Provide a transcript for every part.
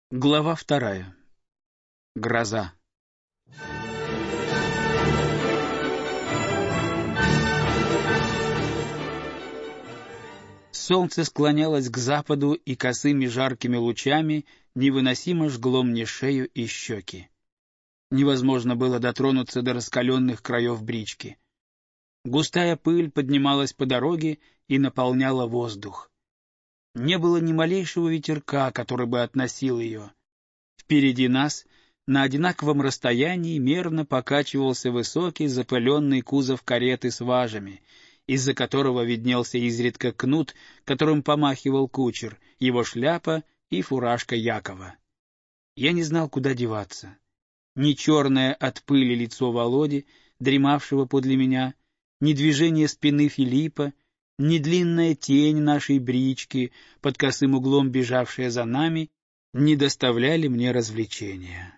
Глава 2. Гроза. Солнце склонялось к западу и косыми жаркими лучами невыносимо жгло мне шею и щеки. Невозможно было дотронуться до раскаленных краев брички. Густая пыль поднималась по дороге и наполняла воздух. Не было ни малейшего ветерка, который бы относил ее. Впереди нас, на одинаковом расстоянии, мерно покачивался высокий запыленный кузов кареты с важами, из-за которого виднелся изредка кнут, которым помахивал кучер, его шляпа и фуражка Якова. Я не знал, куда деваться. Ни черное от пыли лицо Володи, дремавшего подле меня, ни движение спины Филиппа, ни длинная тень нашей брички, под косым углом бежавшая за нами, не доставляли мне развлечения.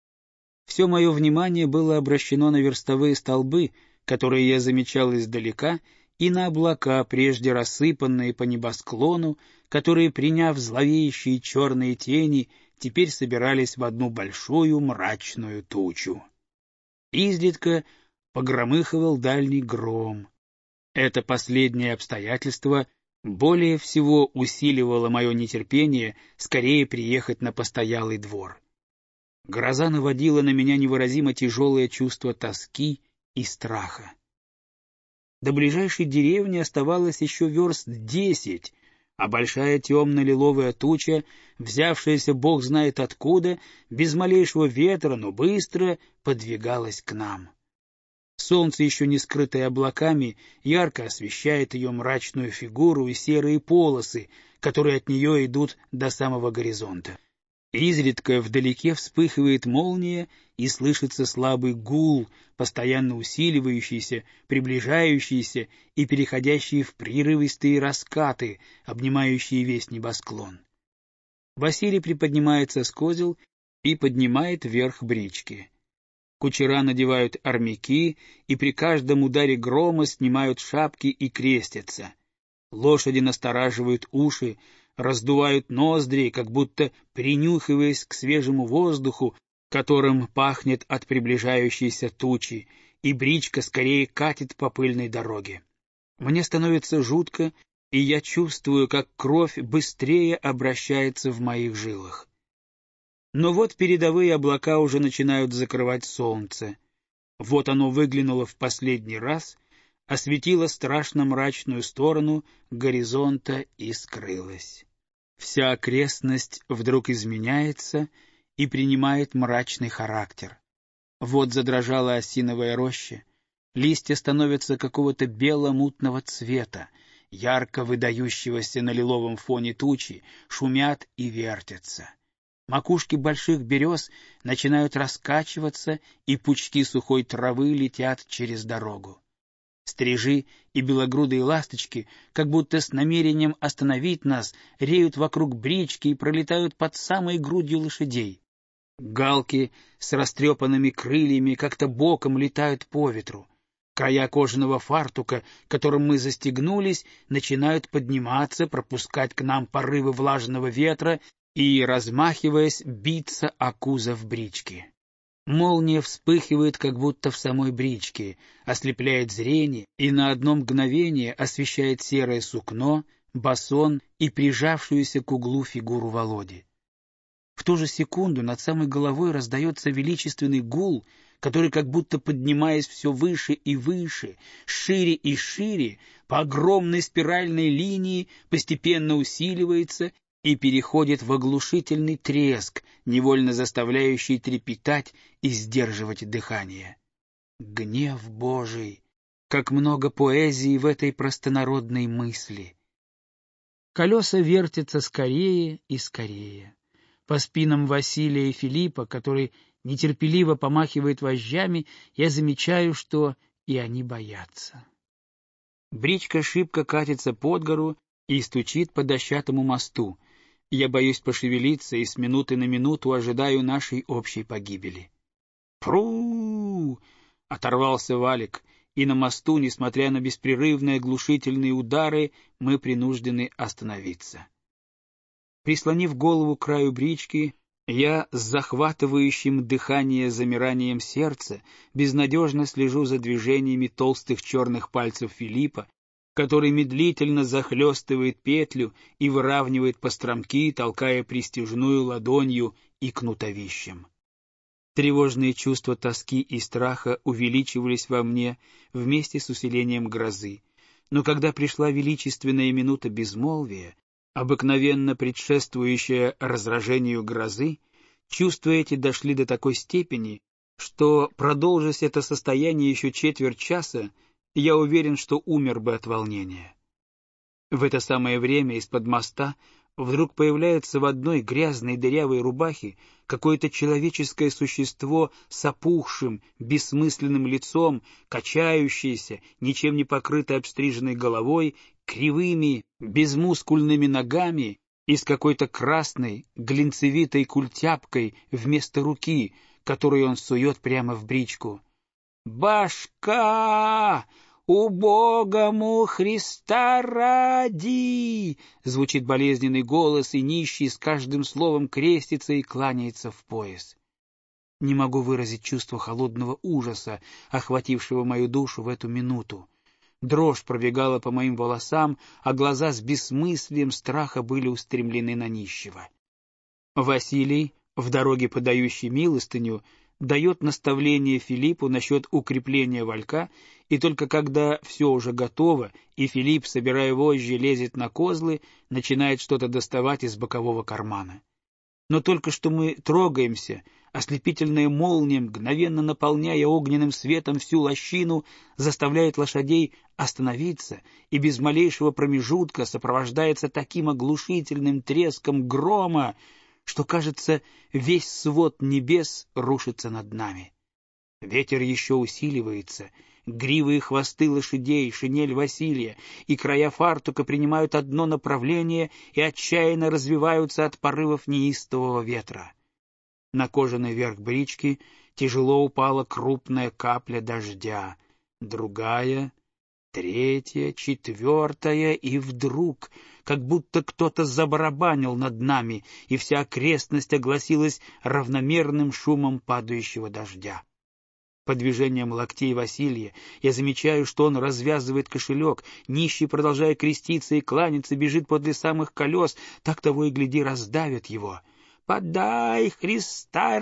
Все мое внимание было обращено на верстовые столбы, которые я замечал издалека, и на облака, прежде рассыпанные по небосклону, которые, приняв зловещие черные тени, теперь собирались в одну большую мрачную тучу. Изредка погромыхивал дальний гром. Это последнее обстоятельство более всего усиливало мое нетерпение скорее приехать на постоялый двор. Гроза наводила на меня невыразимо тяжелое чувство тоски и страха. До ближайшей деревни оставалось еще верст 10, а большая темно-лиловая туча, взявшаяся бог знает откуда, без малейшего ветра, но быстро подвигалась к нам. Солнце, еще не скрытое облаками, ярко освещает ее мрачную фигуру и серые полосы, которые от нее идут до самого горизонта. Изредка вдалеке вспыхивает молния, и слышится слабый гул, постоянно усиливающийся, приближающийся и переходящий в прерывистые раскаты, обнимающие весь небосклон. Василий приподнимается с козел и поднимает вверх брички. Кучера надевают армяки и при каждом ударе грома снимают шапки и крестятся. Лошади настораживают уши, раздувают ноздри, как будто принюхиваясь к свежему воздуху, которым пахнет от приближающейся тучи, и бричка скорее катит по пыльной дороге. Мне становится жутко, и я чувствую, как кровь быстрее обращается в моих жилах. Но вот передовые облака уже начинают закрывать солнце. Вот оно выглянуло в последний раз, осветило страшно мрачную сторону горизонта и скрылось. Вся окрестность вдруг изменяется и принимает мрачный характер. Вот задрожала осиновая роща, листья становятся какого-то бело-мутного цвета, ярко выдающегося на лиловом фоне тучи, шумят и вертятся. Макушки больших берез начинают раскачиваться, и пучки сухой травы летят через дорогу. Стрижи и белогрудые ласточки, как будто с намерением остановить нас, реют вокруг брички и пролетают под самой грудью лошадей. Галки с растрепанными крыльями как-то боком летают по ветру. Края кожаного фартука, которым мы застегнулись, начинают подниматься, пропускать к нам порывы влажного ветра и, размахиваясь, биться о кузов брички. Молния вспыхивает, как будто в самой бричке, ослепляет зрение и на одно мгновение освещает серое сукно, басон и прижавшуюся к углу фигуру Володи. В ту же секунду над самой головой раздается величественный гул, который, как будто поднимаясь все выше и выше, шире и шире, по огромной спиральной линии постепенно усиливается и переходит в оглушительный треск, невольно заставляющий трепетать и сдерживать дыхание. Гнев Божий! Как много поэзии в этой простонародной мысли! Колеса вертятся скорее и скорее. По спинам Василия и Филиппа, который нетерпеливо помахивает вожжами, я замечаю, что и они боятся. Бричка шибко катится под гору и стучит по дощатому мосту. Я боюсь пошевелиться и с минуты на минуту ожидаю нашей общей погибели. «Пру!» — оторвался Валик, и на мосту, несмотря на беспрерывные оглушительные удары, мы принуждены остановиться. Прислонив голову к краю брички, Я с захватывающим дыхание замиранием сердца безнадежно слежу за движениями толстых черных пальцев Филиппа, который медлительно захлестывает петлю и выравнивает постромки, толкая пристяжную ладонью и кнутовищем. Тревожные чувства тоски и страха увеличивались во мне вместе с усилением грозы, но когда пришла величественная минута безмолвия, обыкновенно предшествующая разражению грозы, чувства эти дошли до такой степени, что, продолжись это состояние еще четверть часа, я уверен, что умер бы от волнения. В это самое время из-под моста вдруг появляется в одной грязной дырявой рубахе какое-то человеческое существо с опухшим, бессмысленным лицом, качающееся, ничем не покрытой обстриженной головой, кривыми, безмускульными ногами и с какой-то красной, глинцевитой культяпкой вместо руки, которую он сует прямо в бричку. «Башка! Убогому Христа ради!» Звучит болезненный голос, и нищий с каждым словом крестится и кланяется в пояс. Не могу выразить чувство холодного ужаса, охватившего мою душу в эту минуту. Дрожь пробегала по моим волосам, а глаза с бессмыслием страха были устремлены на нищего. Василий, в дороге подающий милостыню, дает наставление Филиппу насчет укрепления валька, и только когда все уже готово, и Филипп, собирая вожжи, лезет на козлы, начинает что-то доставать из бокового кармана. Но только что мы трогаемся, ослепительная молния, мгновенно наполняя огненным светом всю лощину, заставляет лошадей остановиться, и без малейшего промежутка сопровождается таким оглушительным треском грома, что, кажется, весь свод небес рушится над нами. Ветер еще усиливается, гривы и хвосты лошадей, шинель Василия и края фартука принимают одно направление и отчаянно развиваются от порывов неистового ветра. На кожаный верх брички тяжело упала крупная капля дождя, другая, третья, четвертая, и вдруг, как будто кто-то забарабанил над нами, и вся окрестность огласилась равномерным шумом падающего дождя. По движениям локтей Василия я замечаю, что он развязывает кошелек, нищий, продолжая креститься и кланяться, бежит подле самых колес, так того и гляди раздавят его. «Подай, Христа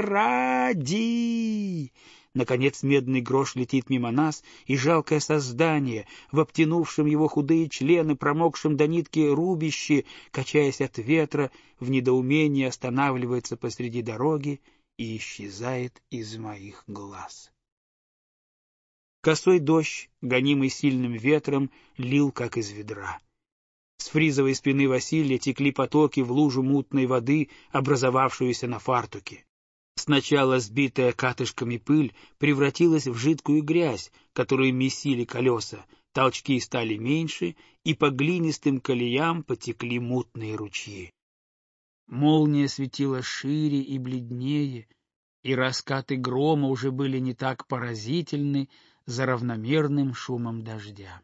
ради!» Наконец медный грош летит мимо нас, и жалкое создание, в обтянувшем его худые члены, промокшем до нитки рубище, качаясь от ветра, в недоумении останавливается посреди дороги и исчезает из моих глаз. Косой дождь, гонимый сильным ветром, лил как из ведра. С фризовой спины Василия текли потоки в лужу мутной воды, образовавшуюся на фартуке. Сначала сбитая катышками пыль превратилась в жидкую грязь, которую месили колеса, толчки стали меньше, и по глинистым колеям потекли мутные ручьи. Молния светила шире и бледнее, и раскаты грома уже были не так поразительны за равномерным шумом дождя.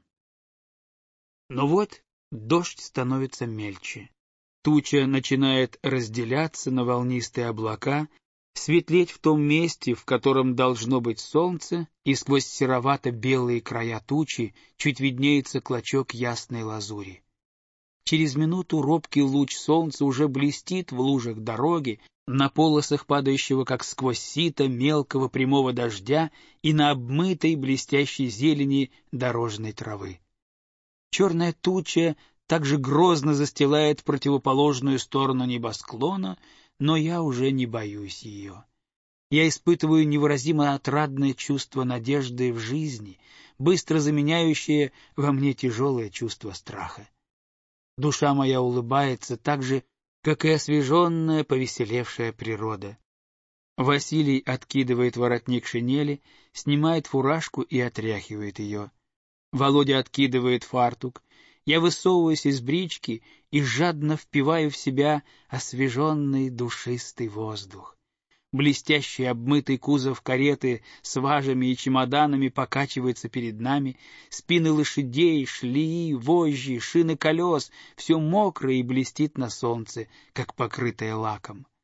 Но вот дождь становится мельче. Туча начинает разделяться на волнистые облака, светлеть в том месте, в котором должно быть солнце, и сквозь серовато-белые края тучи чуть виднеется клочок ясной лазури. Через минуту робкий луч солнца уже блестит в лужах дороги, на полосах падающего, как сквозь сито, мелкого прямого дождя и на обмытой блестящей зелени дорожной травы. Черная туча также грозно застилает противоположную сторону небосклона, но я уже не боюсь ее. Я испытываю невыразимо отрадное чувство надежды в жизни, быстро заменяющее во мне тяжелое чувство страха. Душа моя улыбается так же, как и освеженная, повеселевшая природа. Василий откидывает воротник шинели, снимает фуражку и отряхивает ее. Володя откидывает фартук. Я высовываюсь из брички и жадно впиваю в себя освеженный душистый воздух. Блестящий обмытый кузов кареты с важами и чемоданами покачивается перед нами, спины лошадей, шлеи, вожжи, шины колес — все мокрое и блестит на солнце, как покрытое лаком.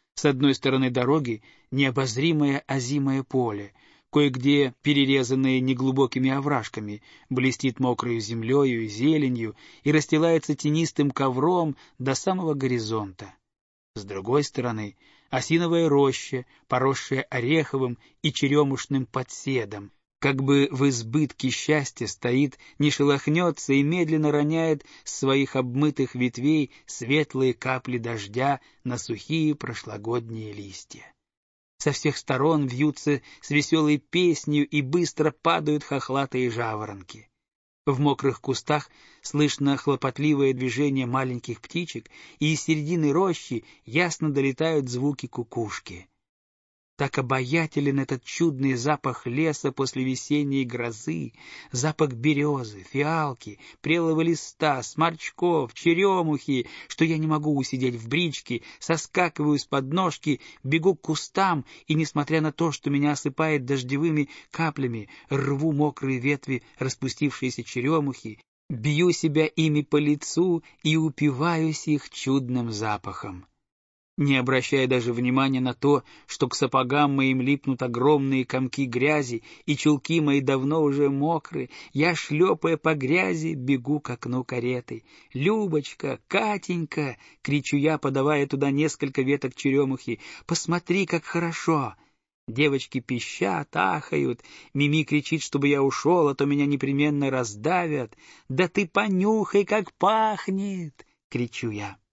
С одной стороны дороги необозримое озимое поле, кое-где перерезанное неглубокими овражками, блестит мокрою землею и зеленью и расстилается тенистым ковром до самого горизонта. С другой стороны осиновая роща, поросшая ореховым и черемушным подседом, как бы в избытке счастья стоит, не шелохнется и медленно роняет с своих обмытых ветвей светлые капли дождя на сухие прошлогодние листья. Со всех сторон вьются с веселой песнью и быстро падают хохлатые жаворонки. В мокрых кустах слышно хлопотливое движение маленьких птичек, и из середины рощи ясно долетают звуки кукушки. Так обаятелен этот чудный запах леса после весенней грозы, запах березы, фиалки, прелого листа, сморчков, черемухи, что я не могу усидеть в бричке, соскакиваю с подножки, бегу к кустам и, несмотря на то, что меня осыпает дождевыми каплями, рву мокрые ветви распустившиеся черемухи, бью себя ими по лицу и упиваюсь их чудным запахом. Не обращая даже внимания на то, что к сапогам моим липнут огромные комки грязи, и чулки мои давно уже мокры, я, шлепая по грязи, бегу к окну кареты. «Любочка! Катенька!» — кричу я, подавая туда несколько веток черемухи. «Посмотри, как хорошо!» Девочки пищат, ахают. Мими кричит, чтобы я ушел, а то меня непременно раздавят. «Да ты понюхай, как пахнет!» — кричу я.